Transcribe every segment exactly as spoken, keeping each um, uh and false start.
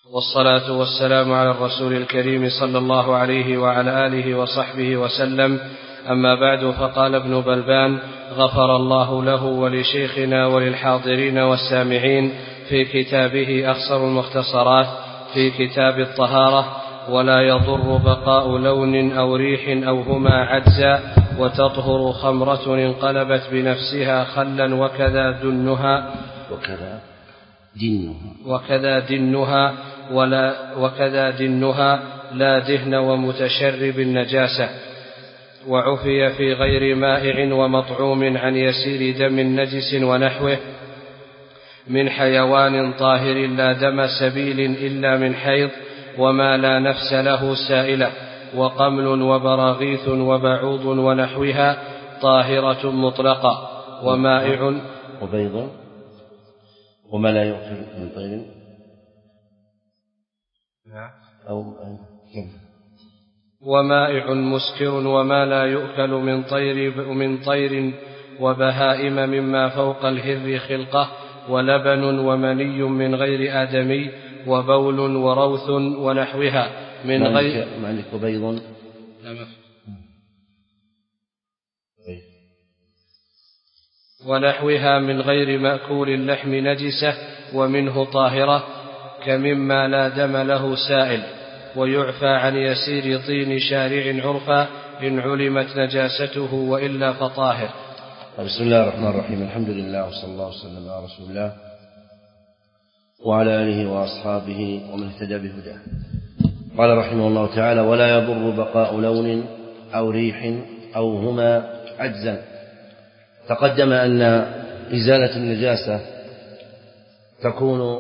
والصلاة والسلام على الرسول الكريم صلى الله عليه وعلى آله وصحبه وسلم. أما بعد، فقال ابن بلبان غفر الله له ولشيخنا وللحاضرين والسامعين في كتابه أخصر المختصرات في كتاب الطهارة: ولا يضر بقاء لون أو ريح أو هما عجزا، وتطهر خمرة انقلبت بنفسها خلا وكذا دنها وكذا دنها وكذا دنها ولا وكذا دنها لا دهن ومتشرب النجاسة. وعفي في غير مائع ومطعوم عن يسير دم نجس ونحوه من حيوان طاهر لا دم سبيل إلا من حيض، وما لا نفس له سائلة، وقمل وبراغيث وبعوض ونحوها طاهرة مطلقة. ومائع وبيض وما لا يؤكل من طير أو ومائع مسكر وما لا يؤكل من طير من طير وبهائم مما فوق الهر خلقة، ولبن ومني من غير آدمي، وبول وروث ونحوها من غير مالك وبيض ونحوها من غير مأكول اللحم نجسة ومنه طاهرة، كمما لا دم له سائل. ويعفى عن يسير طين شارع عرفا إن علمت نجاسته، وإلا فطاهر. بسم الله الرحمن الرحيم. الحمد لله وصلى الله وسلم على رسول الله وعلى آله وأصحابه ومن اهتدى بهداه. قال رحمه الله تعالى: ولا يضر بقاء لون أو ريح أو هما عجزا. تقدم أن إزالة النجاسة تكون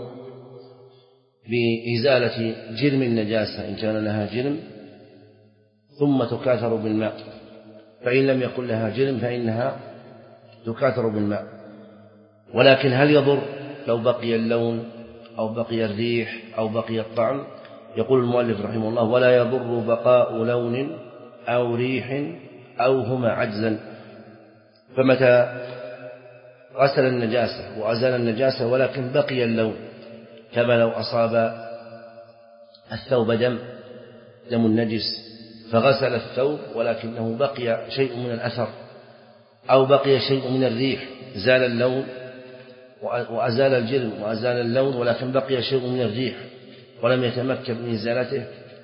بإزالة جرم النجاسة إن كان لها جرم، ثم تكاثر بالماء، فإن لم يكن لها جرم فإنها تكاثر بالماء. ولكن هل يضر لو بقي اللون أو بقي الريح أو بقي الطعم؟ يقول المؤلف رحمه الله: ولا يضر بقاء لون أو ريح أو هما عجزا. فمتى غسل النجاسة وأزال النجاسة ولكن بقي اللون، كما لو أصاب الثوب دم دم النجس فغسل الثوب ولكنه بقي شيء من الأثر، أو بقي شيء من الريح، زال اللون وأزال الجرم وأزال اللون ولكن بقي شيء من الريح ولم يتمكن من إزالته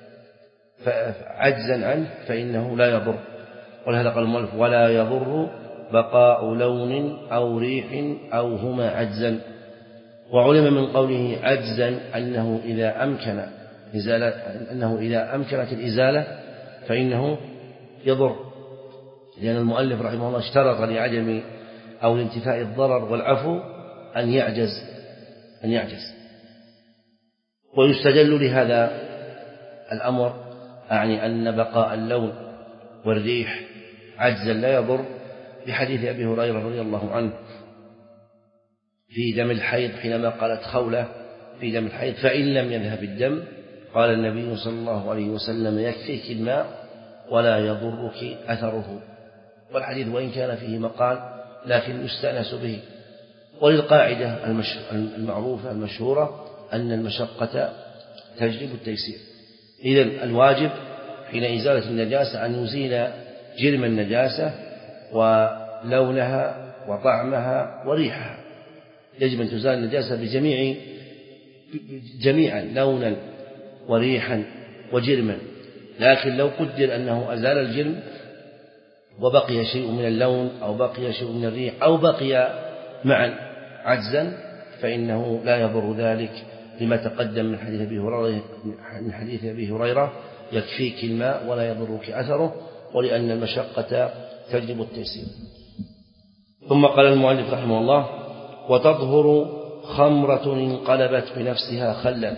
عجزا عنه، فإنه لا يضر. ولهذا قال المؤلف: ولا يضر بقاء لون أو ريح أو هما عجزا. وعلم من قوله عجزا أنه إذا أمكن إزالة أنه إذا أمكنت الإزالة فإنه يضر، لأن المؤلف رحمه الله اشترط لعدم أو لانتفاء الضرر والعفو أن يعجز أن يعجز ويستدل لهذا الأمر، أعني أن بقاء اللون والريح عجزا لا يضر، بحديث أبي هريرة رضي الله عنه في دم الحيض حينما قالت خولة في دم الحيض: فإن لم يذهب الدم قال النبي صلى الله عليه وسلم: يكفيك الماء ولا يضرك أثره. والحديث وإن كان فيه مقال لكن يستأنس به. وللقاعدة المعروفة المشهورة أن المشقة تجلب التيسير. إذن الواجب حين إزالة النجاسة أن يزيل جرم النجاسة ولونها وطعمها وريحها. يجب أن تزال النجاسة بجميع جميعا لونا وريحا وجرما. لكن لو قدر أنه أزال الجرم وبقي شيء من اللون أو بقي شيء من الريح أو بقي معا عجزا فإنه لا يضر ذلك، لما تقدم من حديث أبي هريرة من حديث أبي هريرة: يكفيك الماء ولا يضرك أثره، ولأن المشقة تجلب التيسير. ثم قال المؤلف رحمه الله: وتطهر خمرة انقلبت بنفسها خلا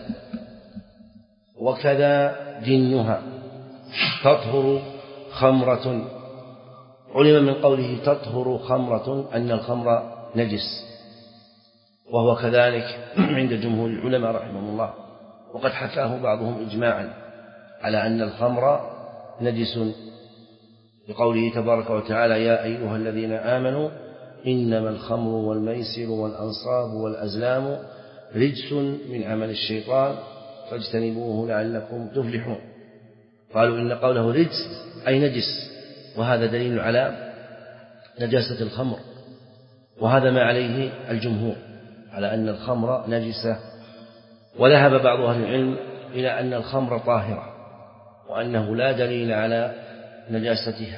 وكذا دنها. تطهر خمرة، علم من قوله تطهر خمرة أن الخمر نجس، وهو كذلك عند جمهور العلماء رحمهم الله. وقد حكاه بعضهم إجماعا على أن الخمر نجس، بقوله تبارك وتعالى: يا أيها الذين آمنوا إنما الخمر والميسر والأنصاب والأزلام رجس من عمل الشيطان فاجتنبوه لعلكم تفلحون. قالوا إن قوله رجس أي نجس، وهذا دليل على نجاسة الخمر، وهذا ما عليه الجمهور على أن الخمر نجسة. وذهب بعض أهل العلم إلى أن الخمر طاهرة، وأنه لا دليل على نجاستها،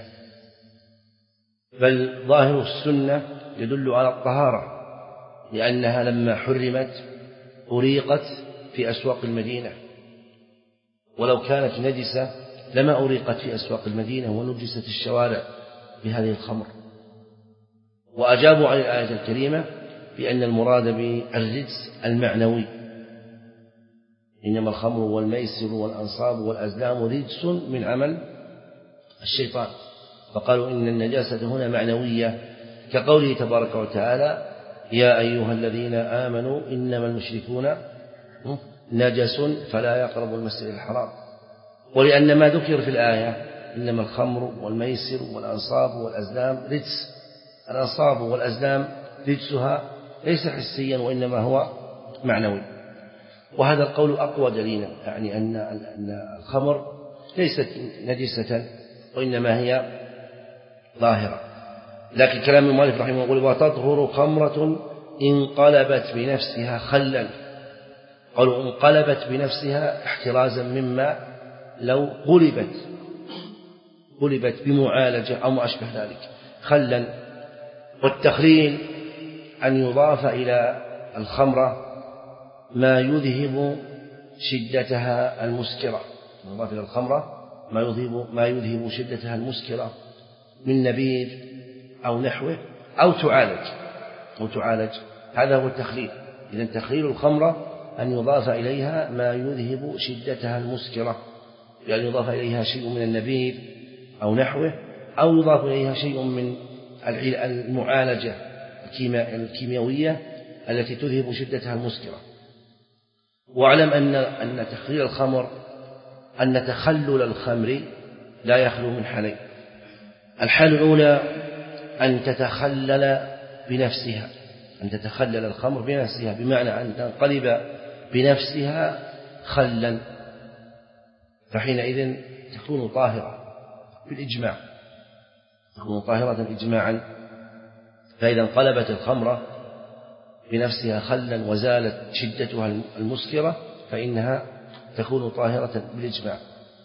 بل ظاهر السنة يدل على الطهارة، لأنها لما حرمت أريقت في أسواق المدينة، ولو كانت نجسة لما أريقت في أسواق المدينة ونجست الشوارع بهذه الخمر. وأجابوا عن الآية الكريمة بأن المراد بالرجس المعنوي، إنما الخمر والميسر والأنصاب والأزلام رجس من عمل الشيطان، فقالوا إن النجاسة هنا معنوية، كقوله تبارك وتعالى يا أيها الذين آمنوا إنما المشركون نجس فلا يقربوا المسجد الحرام. ولأن ما ذكر في الآية إنما الخمر والميسر والأنصاب والأزلام رجس، الأنصاب والأزلام رجسها ليس حسيا وإنما هو معنوي، وهذا القول أقوى دليلا، يعني أن الخمر ليست نجسة وإنما هي ظاهرة. لكن كلام المؤلف رحمه الله يقول وتطهر خمرة انقلبت بنفسها خلا، قالوا انقلبت بنفسها احترازا مما لو غلبت غلبت بمعالجة أو ما أشبه ذلك خلا. والتخليل أن يضاف إلى الخمرة ما يذهب شدتها المسكرة، يضاف إلى الخمرة ما يذهب ما يذهب شدتها المسكرة من نبيذ أو نحوه أو تعالج أو تعالج هذا هو التخليل. إذن تخليل الخمرة أن يضاف إليها ما يذهب شدتها المسكرة، يعني يضاف إليها شيء من النبيذ أو نحوه، أو يضاف إليها شيء من المعالجة الكيميائية التي تذهب شدتها المسكرة. واعلم أن أن تخليل الخمر أن تخلل الخمر لا يخلو من حالين. الحالة الأولى أن تتخلل بنفسها، أن تتخلل الخمر بنفسها، بمعنى أن تنقلب بنفسها خلا، فحينئذ تكون طاهرة بالإجماع، تكون طاهرة إجماعا. فإذا انقلبت الخمرة بنفسها خلا وزالت شدتها المسكرة فإنها تكون طاهرة بالإجماع.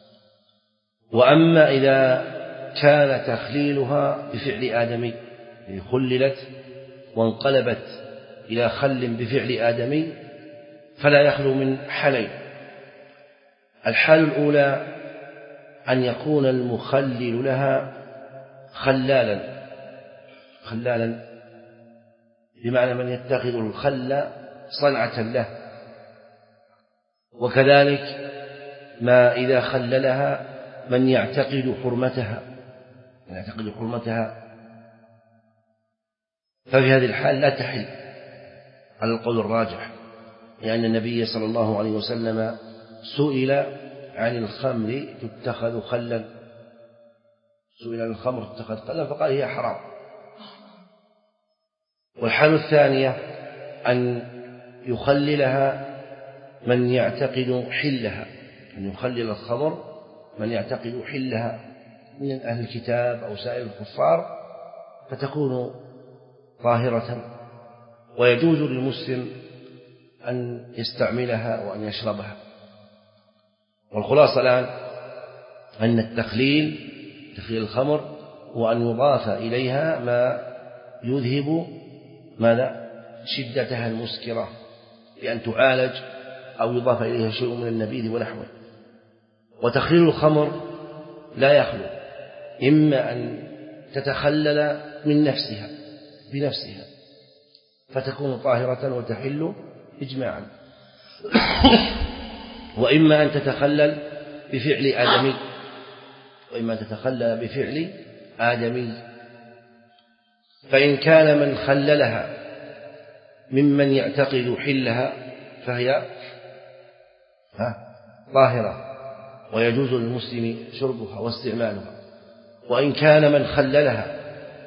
وأما إذا كان تخليلها بفعل آدمي، يعني خللت وانقلبت إلى خل بفعل آدمي، فلا يخلو من حالين. الحال الأولى أن يكون المخلل لها خلالا خلالا بمعنى من يتخذ الخل صنعة له، وكذلك ما إذا خللها من يعتقد حرمتها من يعتقد حرمتها ففي هذه الحال لا تحل على القول الراجح، لأن النبي صلى الله عليه وسلم سئل عن الخمر تتخذ خلا سئل عن الخمر تتخذ خلا فقال هي حرام. والحالة الثانية أن يخللها من يعتقد حلها، أن يخلل الخمر من يعتقد حلها من أهل الكتاب أو سائر الكفار، فتكون طاهرة ويجوز للمسلم أن يستعملها وأن يشربها. والخلاصة الآن أن التخليل تخليل الخمر وأن يضاف إليها ما يذهب ماذا شدتها المسكرة بأن تعالج أو يضاف إليها شيء من النبيذ ونحوه. وتخليل الخمر لا يخلو، إما أن تتخلل من نفسها بنفسها فتكون طاهرة وتحل إجماعا، وإما أن تتخلل بفعل آدمي وإما أن تتخلل بفعل آدمي. فإن كان من خللها ممن يعتقد حلها فهي طاهرة ويجوز للمسلم شربها واستعمالها. وإن كان من خللها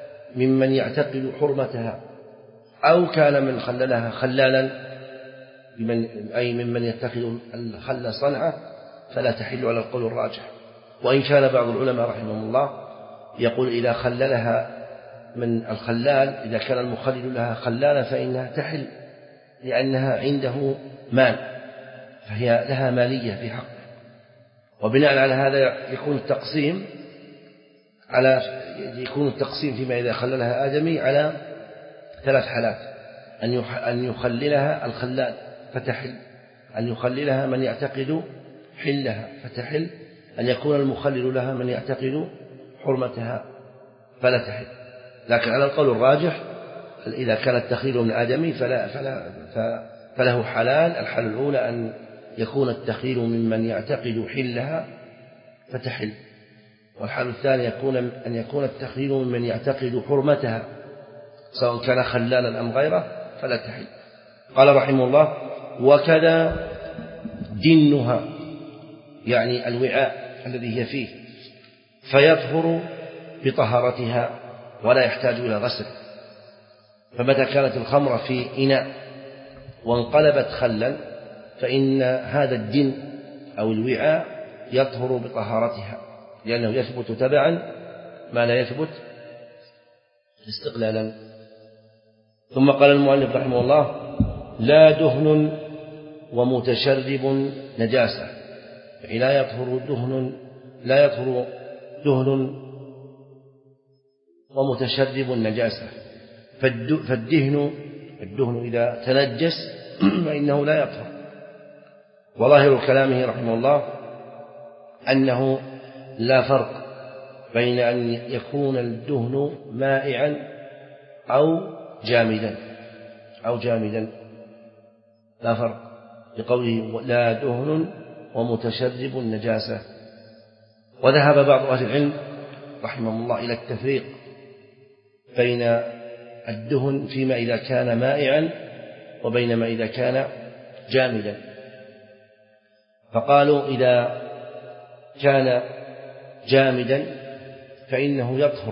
ممن يعتقد حرمتها أو كان من خللها خلالا بمن أي ممن يتخذ الخل صنعة فلا تحل على القول الراجح. وإن كان بعض العلماء رحمهم الله يقول إذا خللها من الخلال، إذا كان المخلل لها خلالا فإنها تحل لأنها عنده مال، فهي لها مالية في حق. وبناء على هذا يكون التقسيم على يكون التقسيم فيما إذا خللها آدمي على ثلاث حالات: أن يخللها الخلال فتحل، أن يخللها من يعتقد حلها فتحل، أن يكون المخلل لها من يعتقد حرمتها فلا تحل. لكن على القول الراجح إذا كان التخليل من آدمي فلا فلا فله حلال. الحالة الأولى أن يكون التخليل ممن يعتقد حلها فتحل، والحالة الثانية يكون أن يكون التخليل ممن يعتقد حرمتها سواء كان خلالا أم غيره فلا تحل. قال رحمه الله: وكذا دنها، يعني الوعاء الذي هي فيه، فيطهر بطهارتها ولا يحتاج إلى غسل. فمتى كانت الخمر في إناء وانقلبت خلا فإن هذا الدن أو الوعاء يطهر بطهارتها، لأنه يثبت تبعا ما لا يثبت استقلالا. ثم قال المؤلف رحمه الله: لا دهن ومتشرب نجاسة، يعني لا يطهر دهن لا يطهر دهن ومتشرب النجاسة. فالدهن الدهن إذا تنجس فإنه لا يطهر. وظاهر كلامه رحمه الله أنه لا فرق بين أن يكون الدهن مائعا أو جامدا أو جامدا لا فرق، بقوله لا دهن ومتشرب النجاسة. وذهب بعض أهل العلم رحمهم الله إلى التفريق بين الدهن فيما إذا كان مائعا وبين ما إذا كان جامدا. فقالوا إذا كان جامدا فإنه يطهر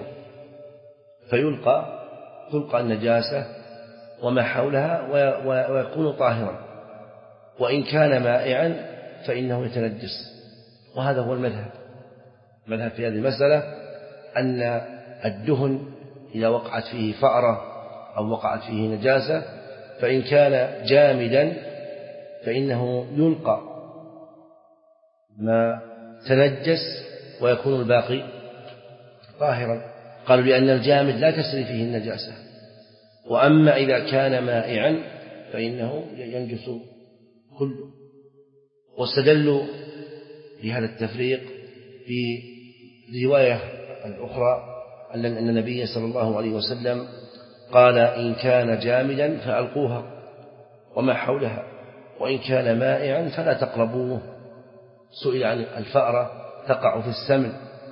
فيلقى تلقى النجاسة وما حولها ويكون طاهرا، وإن كان مائعا فإنه يتنجس. وهذا هو المذهب المذهب في هذه المسألة، أن الدهن إذا وقعت فيه فأرة أو وقعت فيه نجاسة فإن كان جامدا فإنه يلقى ما تنجس ويكون الباقي طاهرا. قالوا لأن الجامد لا تسري فيه النجاسة، وأما إذا كان مائعا فإنه ينجس كله. واستدلوا بهذا التفريق في الرواية الأخرى أن النبي صلى الله عليه وسلم قال: إن كان جامدا فألقوها وما حولها، وإن كان مائعا فلا تقربوه. سئل عن الفأرة تقع في السمن،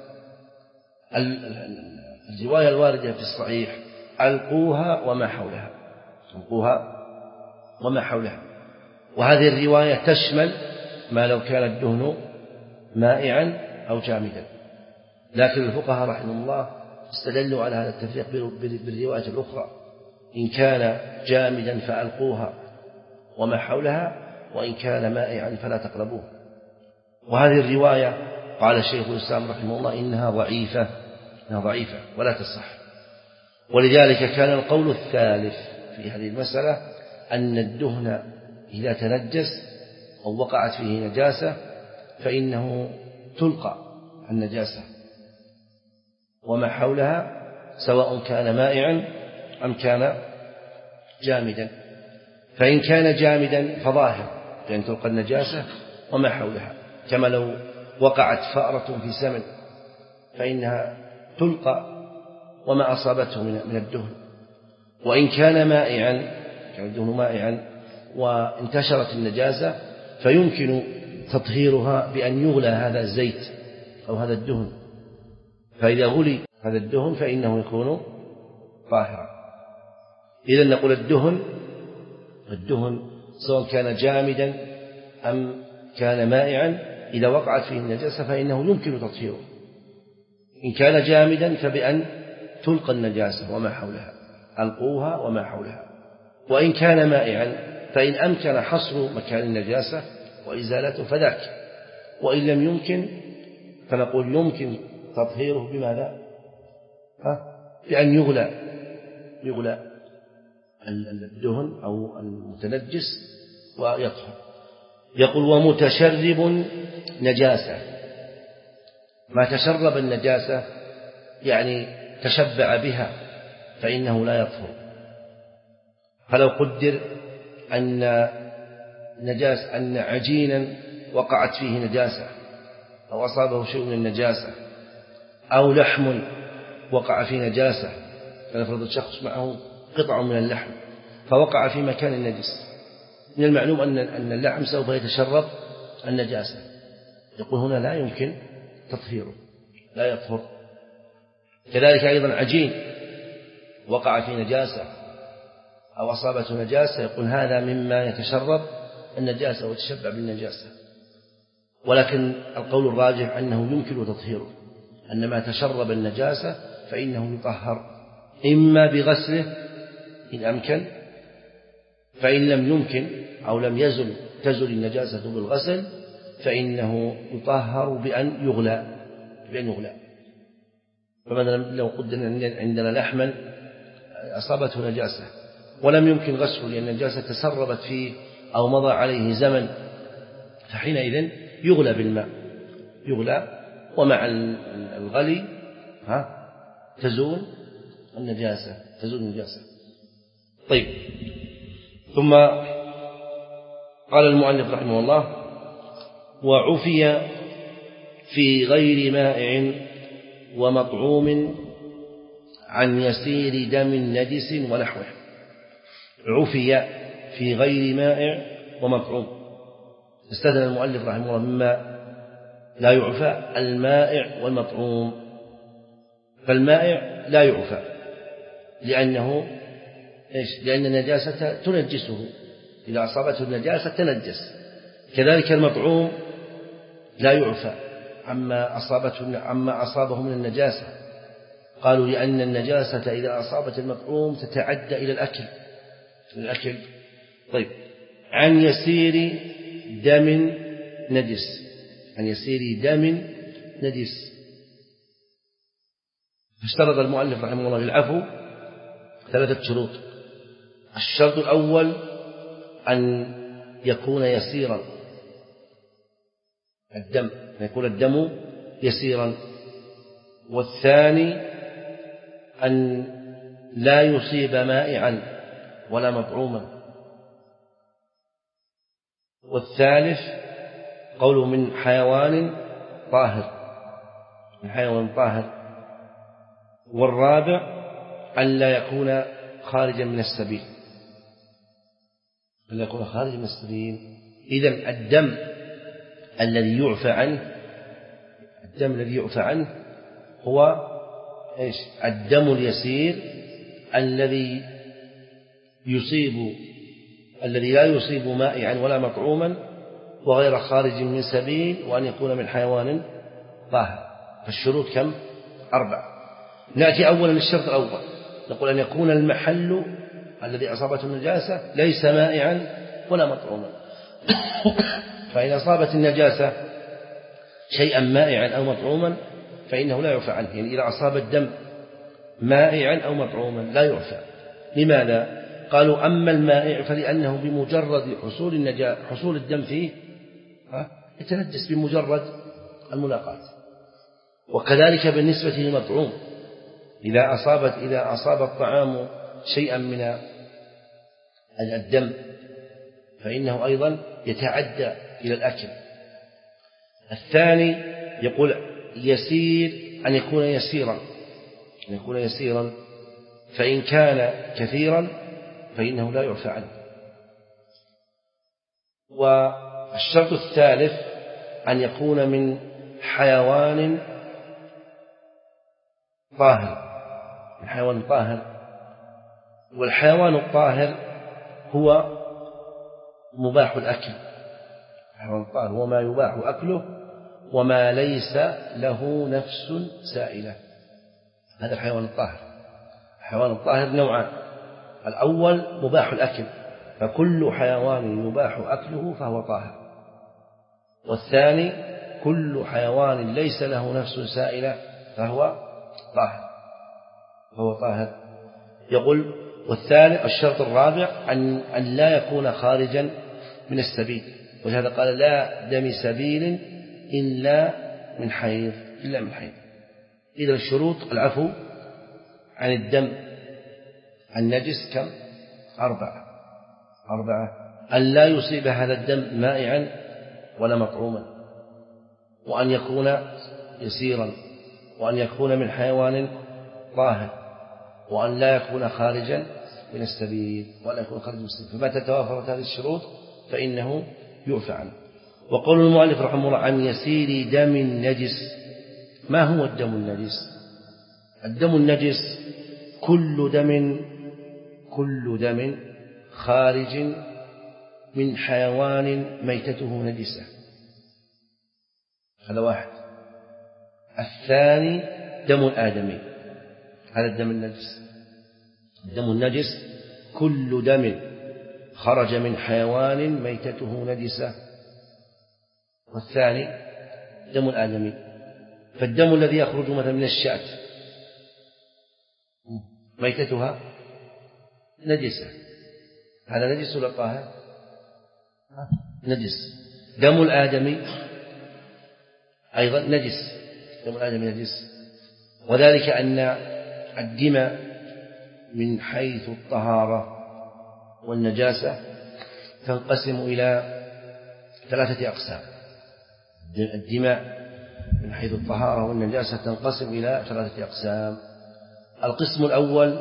الرواية الواردة في الصحيح: ألقوها وما حولها ألقوها وما حولها. وهذه الرواية تشمل ما لو كان الدهن مائعا أو جامدا، لكن الفقهاء رحمهم الله استدلوا على هذا التفريق بالرواية الأخرى: إن كان جامدا فألقوها وما حولها، وإن كان مائعا فلا تقربوه. وهذه الرواية قال الشيخ الإسلام رحمه الله إنها ضعيفة إنها ضعيفة ولا تصح. ولذلك كان القول الثالث في هذه المسألة أن الدهن إذا تنجس أو وقعت فيه نجاسة فإنه تلقى النجاسة وما حولها، سواء كان مائعا أم كان جامدا. فإن كان جامدا فظاهر بأن تلقى النجاسة وما حولها، كما لو وقعت فأرة في سمن فإنها تلقى وما أصابته من الدهن. وإن كان مائعا كان الدهن مائعا وانتشرت النجاسة فيمكن تطهيرها بأن يغلى هذا الزيت أو هذا الدهن، فإذا غلي هذا الدهن فإنه يكون طاهرا. إذن نقول الدهن الدهن سواء كان جامدا أم كان مائعا إذا وقعت فيه النجاسة فإنه يمكن تطهيره. إن كان جامدا فبأن تلقى النجاسة وما حولها، ألقوها وما حولها. وإن كان مائعا فإن أمكن حصر مكان النجاسة وإزالته فذاك، وإن لم يمكن فنقول يمكن تطهيره بماذا؟ ها؟ بأن يغلى يغلى الدهن أو المتنجس ويطهر. يقول ومتشرب نجاسة، ما تشرب النجاسة يعني تشبع بها فإنه لا يطهر. فلو قدر أن نجاس أن عجينا وقعت فيه نجاسة أو أصابه شيء من النجاسة، أو لحم وقع فيه نجاسة، فنفرض الشخص معه قطع من اللحم فوقع في مكان النجس، من المعلوم أن أن اللحم سوف يتشرب النجاسة، يقول هنا لا يمكن تطهيره، لا يطهر. كذلك أيضا عجين وقع في نجاسة أو أصابته نجاسة، يقول هذا مما يتشرب النجاسة ويتشبع بالنجاسة، ولكن القول الراجح أنه يمكن تطهيره، أن ما تشرب النجاسة فإنه يطهر إما بغسله إن أمكن، فإن لم يمكن أو لم يزل تزل النجاسة بالغسل فإنه يطهر بأن يغلى بأن يغلى. فمثلا لو قدرنا عندنا لحما أصابته نجاسة ولم يمكن غسله لأن النجاسة تسربت فيه أو مضى عليه زمن، فحينئذ يغلى بالماء، يغلى ومع الغلي ها تزول النجاسة تزول النجاسة. طيب، ثم قال المؤلف رحمه الله وعفي في غير مائع ومطعوم عن يسير دم نجس ونحوه. عفي في غير مائع ومطعوم، استثنى المؤلف رحمه الله مما لا يعفى المائع والمطعوم. فالمائع لا يعفى لأنه إيش؟ لأن النجاسة تنجسه، إذا أصابته النجاسة تنجس. كذلك المطعوم لا يعفى عما أصابته عما أصابه من النجاسة، قالوا لأن النجاسة إذا أصابت المطعوم تتعدى إلى الأكل الأكل طيب، عن يسير دم نجس، عن يسير دم نجس. اشترط المؤلف رحمه الله للعفو ثلاثة شروط. الشرط الأول أن يكون يسيرا الدم، أن يكون الدم يسيرا. والثاني أن لا يصيب مائعا ولا مطعوما. والثالث قوله من حيوان طاهر، من حيوان طاهر. والرابع أن لا يكون خارجا من السبيل، أن لا يكون خارجا من السبيل. إذن الدم الذي يعفى عنه الدم الذي يعفى عنه هو إيش؟ الدم اليسير الذي يصيب الذي لا يصيب مائعا ولا مطعوما وغير خارج من سبيل، وأن يكون من حيوان طاهر. فالشروط كم؟ أربع. نأتي أولا للشرط الأول، نقول أن يكون المحل الذي أصابته النجاسة ليس مائعا ولا مطعوما. فإن أصابت النجاسة شيئا مائعا أو مطعوما فإنه لا يعفى عنه، يعني إذا أصاب الدم مائعا أو مطعوما لا يعفى. لماذا؟ قالوا أما المائع فلأنه بمجرد حصول النجا حصول الدم فيه يتنجس بمجرد الملاقاة. وكذلك بالنسبة للمطعوم، إذا أصابت إذا أصاب الطعام شيئا من الدم فإنه أيضا يتعدى إلى الأكل. الثاني يقول يسير، أن يكون يسيرا أن يكون يسيرا فإن كان كثيرا فإنه لا يعفى عنه. والشرط الثالث أن يكون من حيوان طاهر، من حيوان طاهر. والحيوان الطاهر هو مباح الأكل، حيوان طاهر هو ما يباح أكله وما ليس له نفس سائلة، هذا الحيوان الطاهر. الحيوان الطاهر نوعان، الأول مباح الأكل فكل حيوان يباح أكله فهو طاهر. والثاني كل حيوان ليس له نفس سائلة فهو طاهر فهو طاهر. يقول والثالث الشرط الرابع أن, أن لا يكون خارجا من السبيل، ولهذا قال لا دم سبيل إلا من حيض إلا من حيض. إذا الشروط العفو عن الدم النجس كم؟ أربعة أربعة أن لا يصيب هذا الدم مائعا ولا مطعوما، وأن يكون يسيرا، وأن يكون من حيوان طاهر، وأن لا يكون خارجا من السبيل ولا يكون خارجا من السبيل. فمتى توافرت هذه الشروط فإنه يعفى عنه. وقول المؤلف رحمه الله عن يسير دم النجس. ما هو الدم النجس؟ الدم النجس كل دم كل دم خارج من حيوان ميتته نجسة. هذا واحد. الثاني دم الآدمي، هذا الدم النجس. الدم النجس كل دم خرج من حيوان ميتته نجسة. والثاني دم الآدمي. فالدم الذي يخرج مثلا من الشاة ميتتها نجسة، هذا نجس ولا طاهر؟ نجس. دم الآدمي أيضا نجس، دم الآدمي نجس. وذلك أن الدم من حيث الطهارة والنجاسة تنقسم إلى ثلاثة أقسام. الدماء من حيث الطهارة والنجاسة تنقسم إلى ثلاثة أقسام. القسم الأول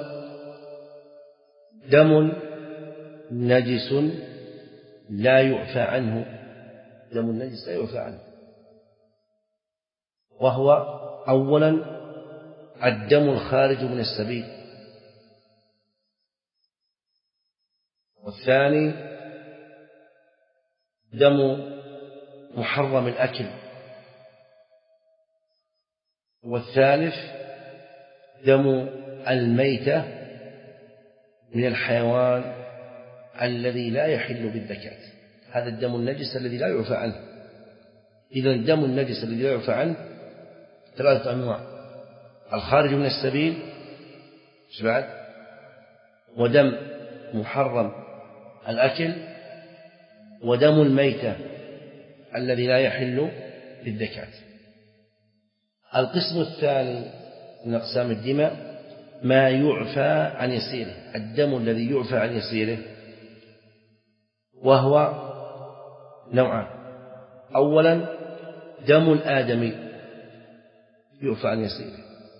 دم نجس لا يعفى عنه، دم النجس لا يعفى عنه، وهو أولا الدم الخارج من السبيل، والثاني دم محرم الأكل، والثالث دم الميتة من الحيوان الذي لا يحل بالذكاة. هذا الدم النجس الذي لا يعفى عنه. إذا الدم النجس الذي لا يعفى عنه ثلاثة أنواع: الخارج من السبيل، بعد، ودم محرم الأكل، ودم الميتة الذي لا يحل بالذكاة. القسم الثاني من أقسام الدماء ما يعفى عن يسيره، الدم الذي يعفى عن يسيره، وهو نوعان: أولا دم الآدمي يعفى عن يسيره،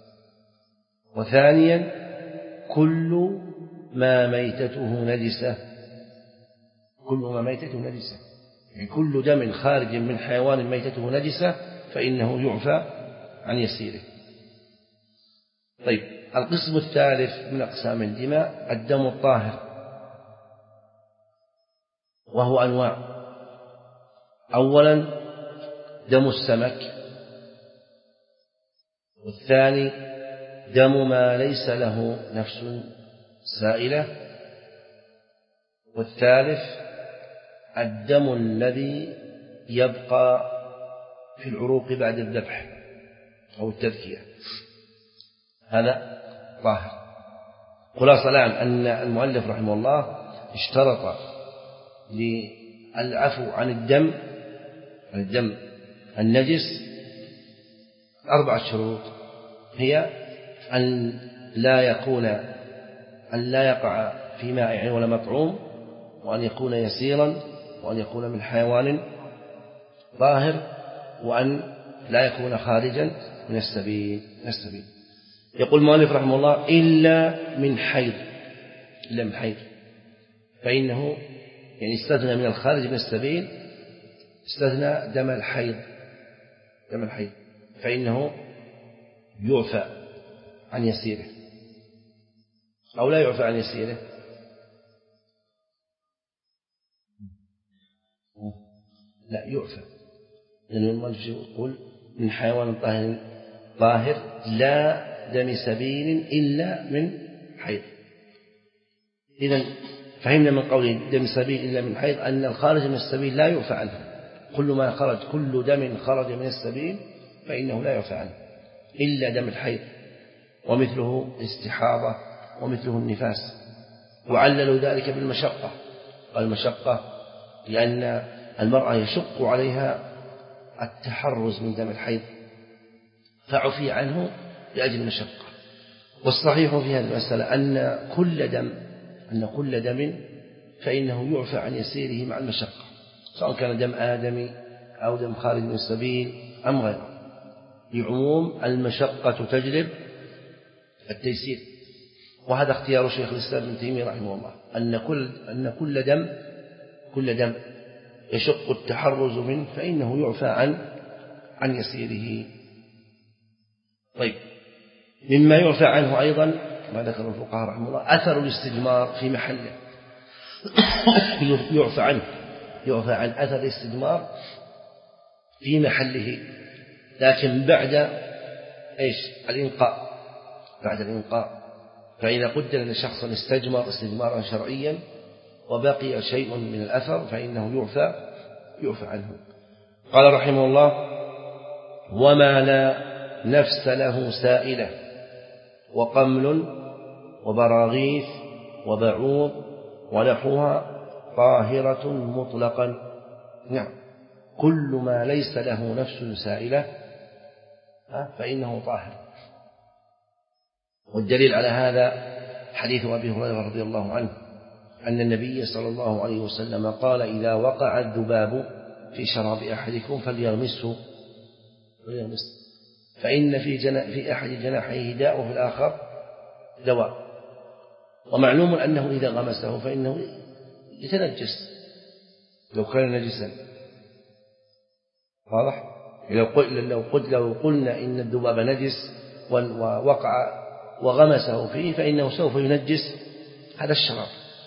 وثانيا كل ما ميتته نجسة، كل ما ميتته نجسة، يعني كل دم خارج من حيوان ميتته نجسة فإنه يعفى عن يسيره. طيب، القسم الثالث من أقسام الدماء الدم الطاهر، وهو أنواع: أولا دم السمك، والثاني دم ما ليس له نفس سائلة، والثالث الدم الذي يبقى في العروق بعد الذبح أو التذكية، هذا طاهر. خلاصة الآن أن المؤلف رحمه الله اشترط للعفو عن الدم عن الدم النجس أربعة شروط، هي أن لا يكون أن لا يقع في مائع ولا مطعوم، وأن يكون يسيرا، وأن يكون من حيوان طاهر، وأن لا يكون خارجا من السبيل السبيل يقول المؤلف رحمه الله إلا من حيض، إلا من حيض، فإنه يعني استثنى من الخارج من السبيل، استثنى دم الحيض دم الحيض فإنه يعفى عن يسيره، أو لا يعفى عن يسيره. لا يعفى، لأن المؤلف يقول من حيوان طاهر طاهر لا دم سبيل إلا من حيض. إذن فهمنا من قول دم السبيل إلا من حيض أن الخارج من السبيل لا يعفى عنه، كل ما خرج كل دم خرج من السبيل فإنه لا يعفى عنه إلا دم الحيض، ومثله الاستحاضة ومثله النفاس. وعللوا ذلك بالمشقة، قال المشقة لأن المرأة يشق عليها التحرز من دم الحيض فعفي عنه لأجل المشقة. والصحيح في هذه المسألة أن كل دم أن كل دم فإنه يعفى عن يسيره مع المشقة، سواء كان دم آدمي أو دم خارج من السبيل أم غيره، لعموم المشقة تجلب التيسير. وهذا اختيار شيخ الإسلام ابن تيمية رحمه الله، أن كل أن كل دم كل دم يشق التحرز منه فإنه يعفى عن عن يسيره. طيب، مما يعفى عنه أيضا ما ذكر الفقهاء رحمه الله أثر الاستجمار في محله يعفى عنه يعفى عن أثر الاستجمار في محله، لكن بعد إيش الإنقاء بعد الإنقاء فإذا قدر أن شخصا استجمر استجمارا شرعيا وبقي شيء من الأثر فإنه يعفى يعفى عنه. قال رحمه الله: وما لا نفس له سائلة وقمل وبراغيث وبعوض ونحوها طاهرة مطلقا. نعم، كل ما ليس له نفس سائلة فإنه طاهر. والدليل على هذا حديث أبي هريرة رضي الله عنه أن النبي صلى الله عليه وسلم قال: إذا وقع الذباب في شراب أحدكم فليغمسه فإن في, جنا في أحد جناحيه داء وفي الآخر دواء. ومعلوم أنه إذا غمسه فإنه يتنجس لو كان نجسا. واضح؟ لو قلنا لو قلنا إن الذباب نجس ووقع وغمسه فيه فإنه سوف ينجس هذا الشراب.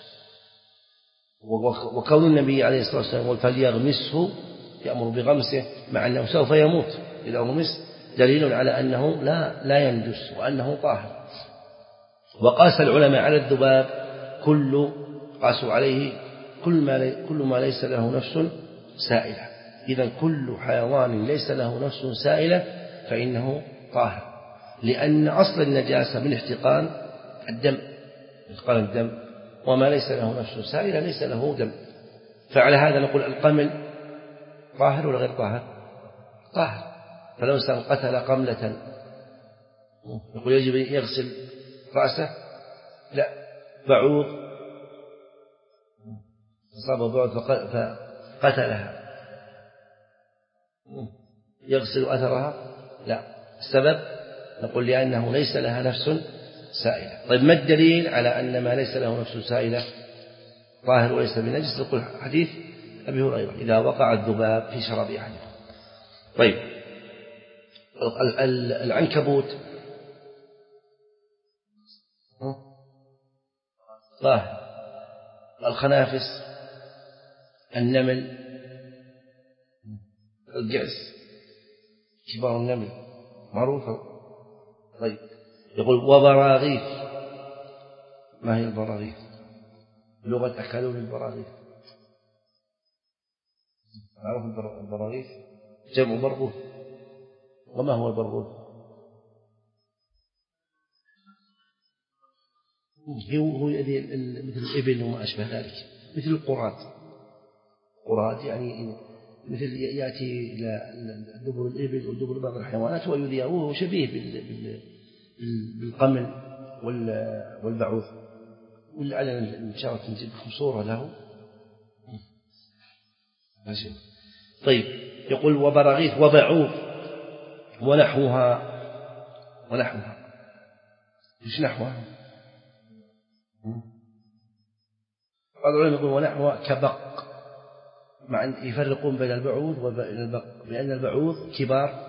وكون النبي عليه الصلاة والسلام فليغمسه يأمر بغمسه مع أنه سوف يموت إذا غمس دليل على أنه لا لا ينجس وأنه طاهر. وقاس العلماء على الذباب كل قاسوا عليه كل ما كل ما ليس له نفس سائلة. إذن كل حيوان ليس له نفس سائلة فإنه طاهر، لأن أصل النجاسة من احتقان الدم احتقان الدم وما ليس له نفس سائلة ليس له دم. فعلى هذا نقول القمل طاهر ولا غير طاهر؟ طاهر. فلو إنسان قتل قملة نقول يجب يغسل رأسه؟ لا. بعوض أصاب بعوض فقتلها يغسل أثرها؟ لا. السبب نقول لأنه ليس لها نفس سائلة. طيب، ما الدليل على أن ما ليس له نفس سائلة طاهر وليس بنجس؟ نقول حديث أبي هريرة: إذا وقع الذباب في شراب أحدكم. طيب، العنكبوت طاهر، الخنافس، النمل، الجعس، كبار النمل معروفة. طيب، يقول: وبراغيث. ما هي البراغيث؟ لغة أكلون البراغيث. معروف البراغيث جمع برغوث. وما هو البرغوث؟ هو مثل الإبل وما أشبه ذلك، مثل القراد. قراد يعني مثل يأتي إلى دبر الإبل ودبر بعض الحيوانات ويذيع، وهو شبيه بالقمل والبعوث. ولعلنا إن شاء الله نجيب لكم صورة له. ماشي. طيب، يقول: وبراغيث وبعوض ونحوها. ونحوها مش نحوها. بعض العلماء يقول: ونحوها كبق، مع أن يفرقون بين البعوض وبين البق، لأن البعوض كبار،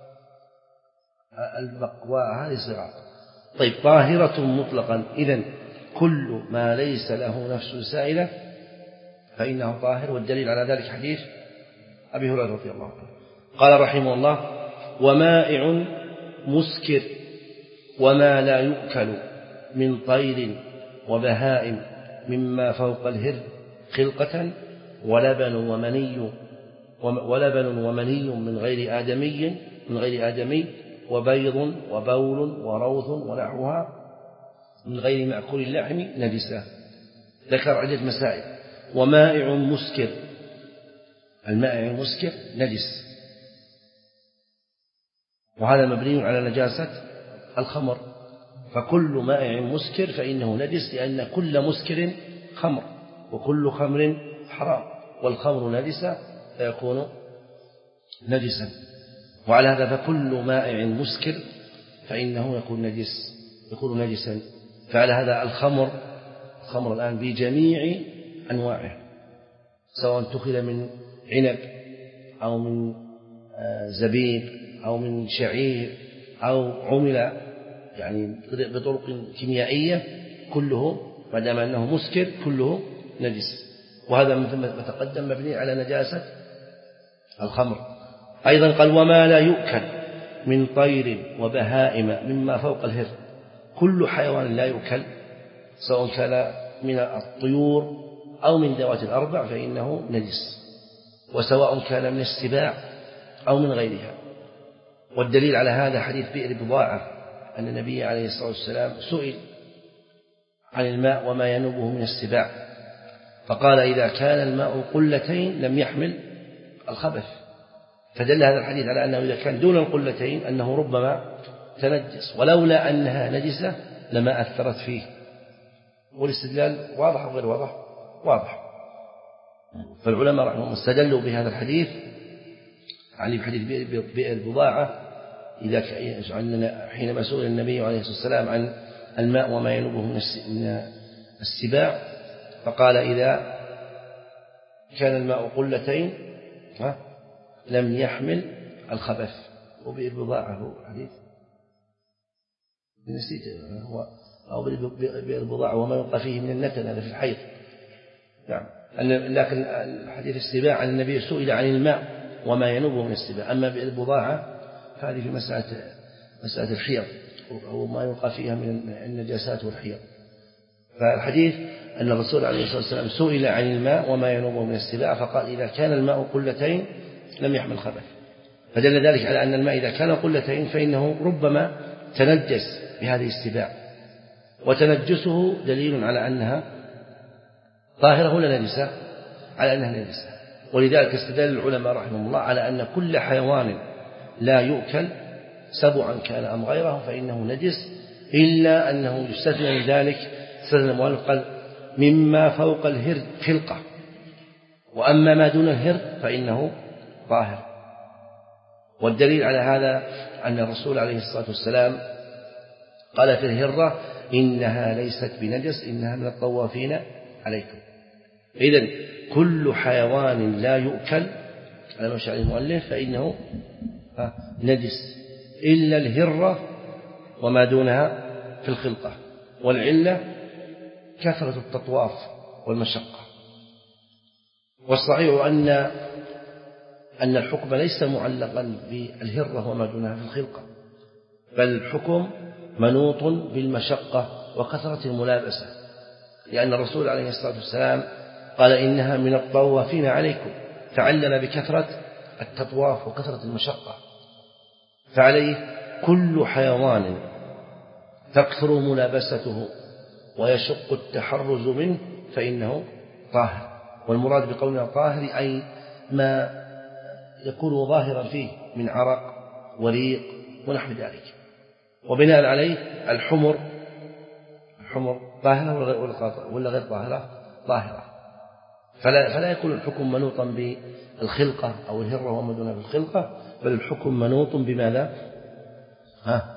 البق وهذه صغار. طيب، طاهرة مطلقا. إذن كل ما ليس له نفس سائلة فإنه طاهر. والدليل على ذلك حديث أبي هريرة رضي الله عنه. قال رحمه الله: ومائع مسكر وما لا يؤكل من طير وبهائم مما فوق الهر خلقة ولبن ومني ولبن ومني من غير آدمي من غير آدمي وبيض وبول وروث ونحوها من غير مأكول اللحم نجسة. ذكر عدة مسائل. ومائع مسكر، المائع المسكر نجس، وهذا مبني على نجاسة الخمر، فكل مائع مسكر فإنه نجس، لأن كل مسكر خمر وكل خمر حرام، والخمر نجسة فيكون نجسا. وعلى هذا فكل مائع مسكر فإنه يكون نجس يكون نجسا. فعلى هذا الخمر الخمر الآن بجميع أنواعه، سواء اتخذ من عنب أو من زبيب أو من شعير أو عمل يعني بطرق كيميائية، كله ما دام أنه مسكر كله نجس. وهذا مثل ما تقدم مبني على نجاسة الخمر. أيضا قال وما لا يؤكل من طير وبهائم مما فوق الهر، كل حيوان لا يؤكل سواء كان من الطيور أو من ذوات الأربع فإنه نجس، وسواء كان من السباع أو من غيرها. والدليل على هذا حديث بئر بضاعة أن النبي عليه الصلاة والسلام سئل عن الماء وما ينوبه من السباع، فقال إذا كان الماء قلتين لم يحمل الخبث، فدل هذا الحديث على أنه إذا كان دون القلتين أنه ربما تنجس، ولولا أنها نجسة لما أثرت فيه. والاستدلال واضح أو غير واضح؟ واضح. فالعلماء رحمهم الله استدلوا بهذا الحديث عن حديث بئر بضاعة إذا حينما سئل النبي عليه الصلاة والسلام عن الماء وما ينوبه من السباع، فقال إذا كان الماء قلتين لم يحمل الخبث. وبئر بضاعة هو حديث نسيت هو أو بئر بضاعة وما يلقى فيه من النتن، هذا في الحيض. نعم. لكن الحديث السباع عن النبي سئل عن الماء وما ينوبه من السباع، أما بئر بضاعة فهذه في مسألة مسألة الحيض أو ما يلقى فيها من النجاسات والحيض. فالحديث أن الرسول عليه الصلاة والسلام سئل عن الماء وما ينوبه من السباع فقال إذا كان الماء قلتين لم يحمل خبث، فدل ذلك على أن الماء إذا كان قلتين فإنه ربما تنجس بهذه السباع، وتنجسه دليل على أنها طاهرة ولا نجسة؟ على أنها نجسة. ولذلك استدل العلماء رحمهم الله على أن كل حيوان لا يؤكل سبعا كان أم غيره فإنه نجس، إلا أنه يستثنى من ذلك استثنى المؤلف قال مما فوق الهر خلقة، وأما ما دون الهر فإنه طاهر. والدليل على هذا أن الرسول عليه الصلاة والسلام قال في الهرة إنها ليست بنجس إنها من الطوافين عليكم. إذن كل حيوان لا يؤكل على ما شاء المؤلف فإنه نجس إلا الهرة وما دونها في الخلقة، والعلة كثرة التطواف والمشقة. والصحيح أن أن الحكم ليس معلقا بالهرة وما دونها في الخلقة، بل الحكم منوط بالمشقة وكثرة الملابسة، لأن الرسول عليه الصلاة والسلام قال إنها من الطوافين عليكم، فعلل بكثرة التطواف وكثرة المشقة. فعليه كل حيوان تكثر ملابسته ويشق التحرز منه فإنه طاهر. والمراد بقولنا طاهر أي ما يكون ظاهرا فيه من عرق وريق ونحو ذلك. وبناء عليه الحمر الحمر طاهرة ولا غير طاهرة؟ طاهرة. فلا, فلا يكون الحكم منوطا بالخلقة أو الهرة وما دونها بالخلقة، بل الحكم منوط بماذا؟ ها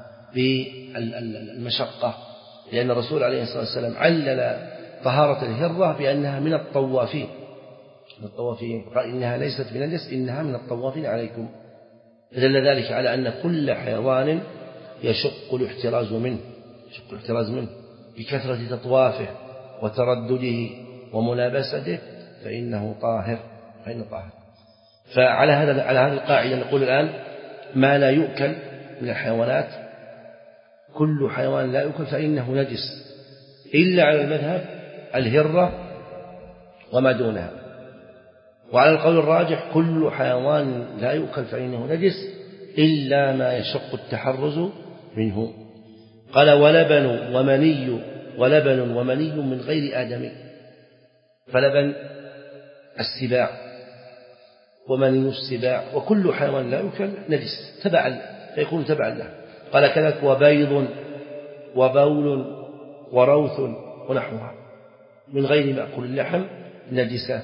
بالمشقة، لأن الرسول عليه الصلاة والسلام علل طهارة الهرة بأنها من الطوافين من الطوافين قال إنها ليست بنجس إنها من الطوافين عليكم. دل ذلك على أن كل حيوان يشق الاحتراز منه يشق الاحتراز منه بكثرة تطوافه وتردده وملابسته فإنه طاهر فإنه طاهر. فعلى هذا على هذه القاعدة نقول الآن ما لا يؤكل من الحيوانات كل حيوان لا يؤكل فإنه نجس، إلا على المذهب الهرة وما دونها. وعلى القول الراجح كل حيوان لا يؤكل فإنه نجس إلا ما يشق التحرز منه. قال ولبن ومني ولبن ومني من غير آدمي، فلبن السباع ومني السباع وكل حيوان لا يؤكل نجس تبعا فيكون تبعا له. قال كذلك وبيض وبول وروث ونحوها من غير مأكول اللحم نجسة.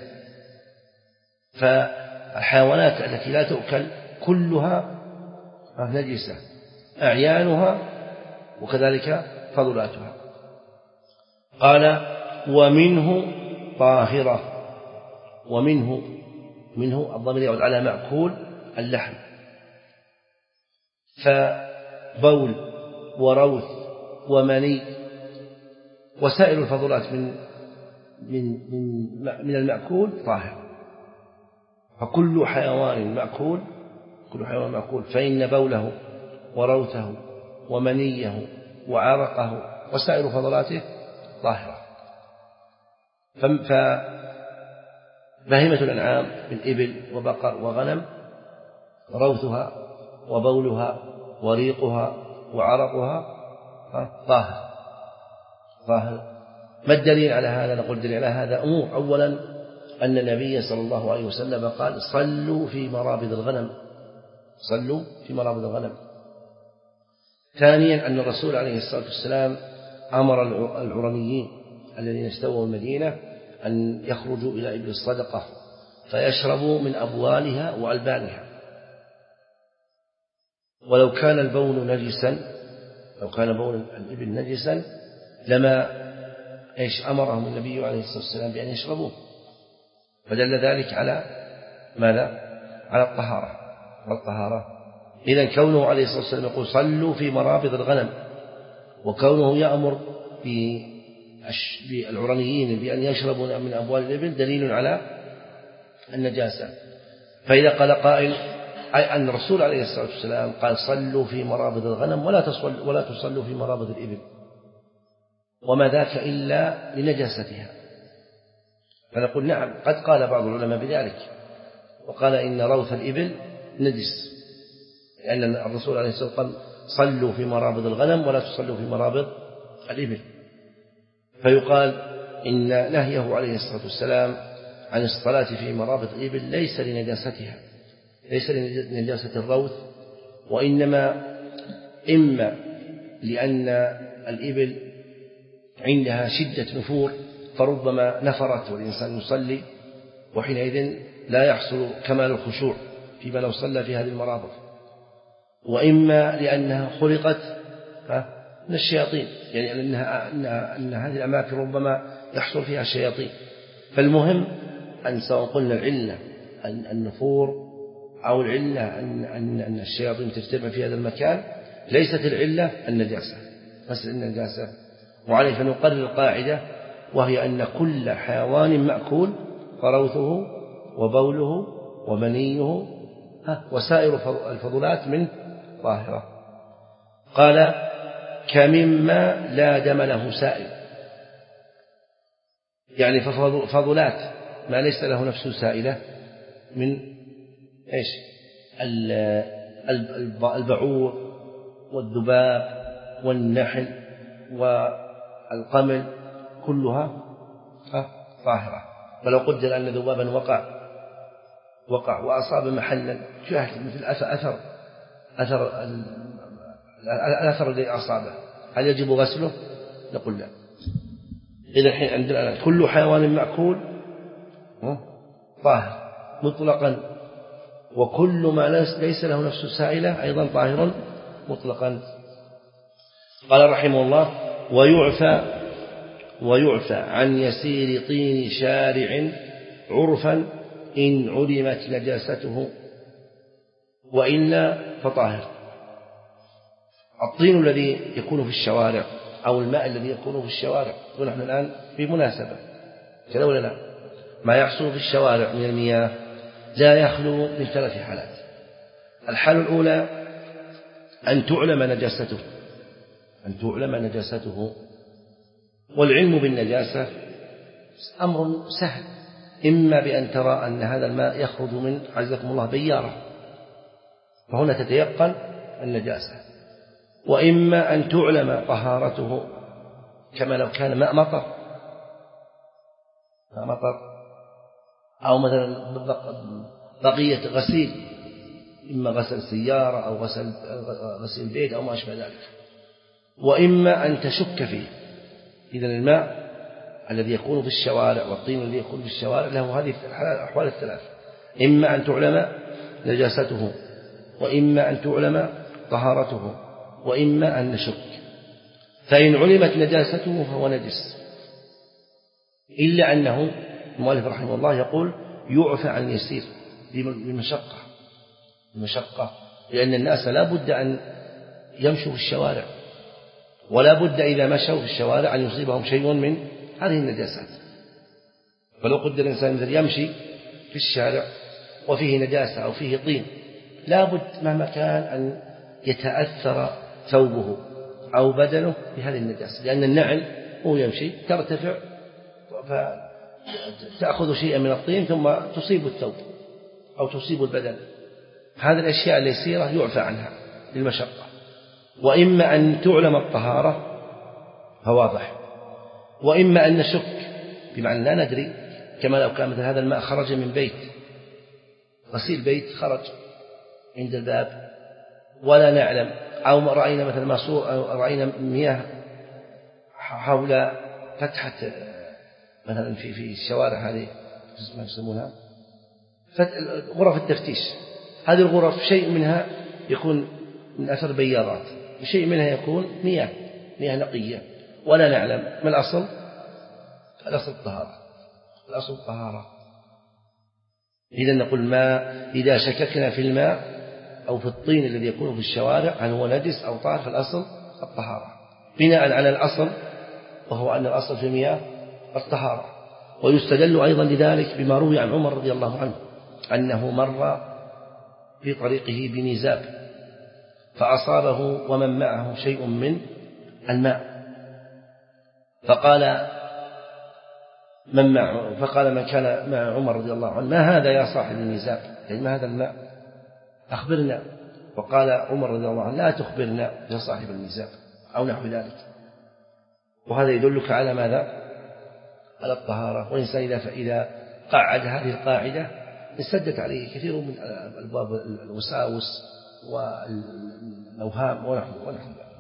فالحيوانات التي لا تؤكل كلها نجسة، أعيانها وكذلك فضلاتها. قال ومنه طاهرة، ومنه منه الضمير يعود على مأكول اللحم، فبول وروث ومني وسائر الفضلات من من من من المأكول طاهر. فكل حيوان مأكول كل حيوان مأكول فإن بوله وروثه ومنيه وعرقه وسائر فضلاته طاهرة. فبهيمة الأنعام من إبل وبقر وغنم روثها وبولها وريقها وعرقها طاهر طاهر. ما الدليل على هذا؟ نقول الدليل على هذا أمور. أولا أن النبي صلى الله عليه وسلم قال صلوا في مرابض الغنم، صلوا في مرابض الغنم. ثانيا أن الرسول عليه الصلاة والسلام أمر العرنيين الذين استووا المدينة أن يخرجوا إلى إبل الصدقة فيشربوا من أبوالها وألبانها. ولو كان البول نجسا لو كان بول الإبل نجسا لما إيش أمرهم النبي عليه الصلاة والسلام بأن يشربوه، فدل ذلك على ماذا؟ على الطهارة والطهارة. إذن كونه عليه الصلاة والسلام يقول صلوا في مرابض الغنم، وكونه يأمر بالعرنيين بأن يشربوا من أبوال الإبل دليل على النجاسة. فإذا قال قائل أي أن الرسول عليه الصلاة والسلام قال صلوا في مرابض الغنم ولا تصلوا ولا تصلوا في مرابض الإبل، وما ذاك إلا لنجاستها، فنقول نعم قد قال بعض العلماء بذلك وقال إن روث الإبل نجس، لأن الرسول عليه الصلاة والسلام قال صلوا في مرابض الغنم ولا تصلوا في مرابض الإبل، فيقال إن نهيه عليه الصلاة والسلام عن الصلاة في مرابض الإبل ليس لنجاستها ليس لنجاسة الروث، وإنما إما لأن الإبل عندها شدة نفور فربما نفرت والإنسان يصلي، وحينئذ لا يحصل كمال الخشوع فيما لو صلى في هذه المرابض، وإما لأنها خلقت من الشياطين، يعني أنها أن هذه الأماكن ربما يحصل فيها الشياطين. فالمهم أن سواء قلنا العلة أن النفور أو العلة أن, أن, أن الشياطين تجتمع في هذا المكان ليست العلة النجاسة، بس النجاسة. وعليه فنقرر القاعدة وهي أن كل حيوان مأكول فروثه وبوله ومنيه وسائر الفضلات من طاهرة. قال كمما لا دم له سائل، يعني ففضلات ما ليس له نفس سائلة من إيش البعور والذباب والنحل والقمل كلها طاهرة. فلو قدر أن ذبابا وقع وقع وأصاب محلا شاهد مثل أثر أثر الأثر الذي أصابه هل يجب غسله؟ نقول لا. إذا الحين عندنا كل حيوان مأكول طاهر مطلقا، وكل ما ليس له نفس سائلة أيضا طاهر مطلقا. قال رحمه الله ويعفى ويعفى عن يسير طين شارع عرفا إن علمت نجاسته وإلا فطاهر. الطين الذي يكون في الشوارع أو الماء الذي يكون في الشوارع، ونحن الآن في مناسبة كذا ولا لا؟ ما يحصل في الشوارع من المياه لا يخلو من ثلاث حالات. الحالة الأولى أن تعلم نجاسته أن تعلم نجاسته والعلم بالنجاسة أمر سهل، إما بأن ترى أن هذا الماء يخرج من عزكم الله بيارة، فهنا تتيقن النجاسة، وإما أن تعلم طهارته كما لو كان ماء مطر ماء مطر أو مثلا بقية غسيل، إما غسل سيارة أو غسل غسل بيت أو ما أشبه ذلك، وإما أن تشك فيه. إذن الماء الذي يكون في الشوارع والطين الذي يكون في الشوارع له هذه الأحوال الثلاث، إما أن تعلم نجاسته، وإما أن تعلم طهارته، وإما أن نشك. فإن علمت نجاسته فهو نجس، إلا أنه المؤلف رحمه الله يقول يعفى عن يسير بمشقة بمشقة لأن الناس لا بد أن يمشوا في الشوارع، ولا بد إذا مشوا في الشوارع أن يصيبهم شيء من هذه النجاسات. فلو قدر الإنسان مثل يمشي في الشارع وفيه نجاسة أو فيه طين، لا بد مهما كان أن يتأثر ثوبه أو بدنه بهذه النجاسة، لأن النعل هو يمشي ترتفع فتأخذ شيئا من الطين ثم تصيب الثوب أو تصيب البدن. هذه الأشياء اليسيرة يعفى عنها للمشقة. وإما أن تعلم الطهارة فواضح، وإما أن نشك بمعنى لا ندري، كما لو كان مثل هذا الماء خرج من بيت، غسيل بيت خرج عند الباب ولا نعلم، أو رأينا مثل ماسور أو رأينا مياه حول فتحة مثلا في في الشوارع هذه ما يسمونها غرف التفتيش، هذه الغرف شيء منها يكون من أثر بيارات وشيء منها يكون مياه مياه نقية ولا نعلم ما الأصل. الأصل الطهارة الأصل الطهارة إذا نقول ما إذا شككنا في الماء أو في الطين الذي يكون في الشوارع هل هو نجس أو طاهر، فالأصل الطهارة بناء على الأصل، وهو أن الأصل في المياه الطهارة. ويستدل أيضا لذلك بما روي عن عمر رضي الله عنه أنه مر في طريقه بميزاب فأصابه ومن معه شيء من الماء، فقال من معه فقال من كان مع عمر رضي الله عنه ما هذا يا صاحب الميزاب، يعني ما هذا الماء أخبرنا. وقال عمر رضي الله عنه لا تخبرنا يا صاحب الميزاب أو نحو ذلك. وهذا يدلك على ماذا؟ على الطهارة. والإنسان إذا فإذا قعد هذه القاعدة انسدت عليه كثير من أبواب الوساوس والأوهام ونحو ذلك.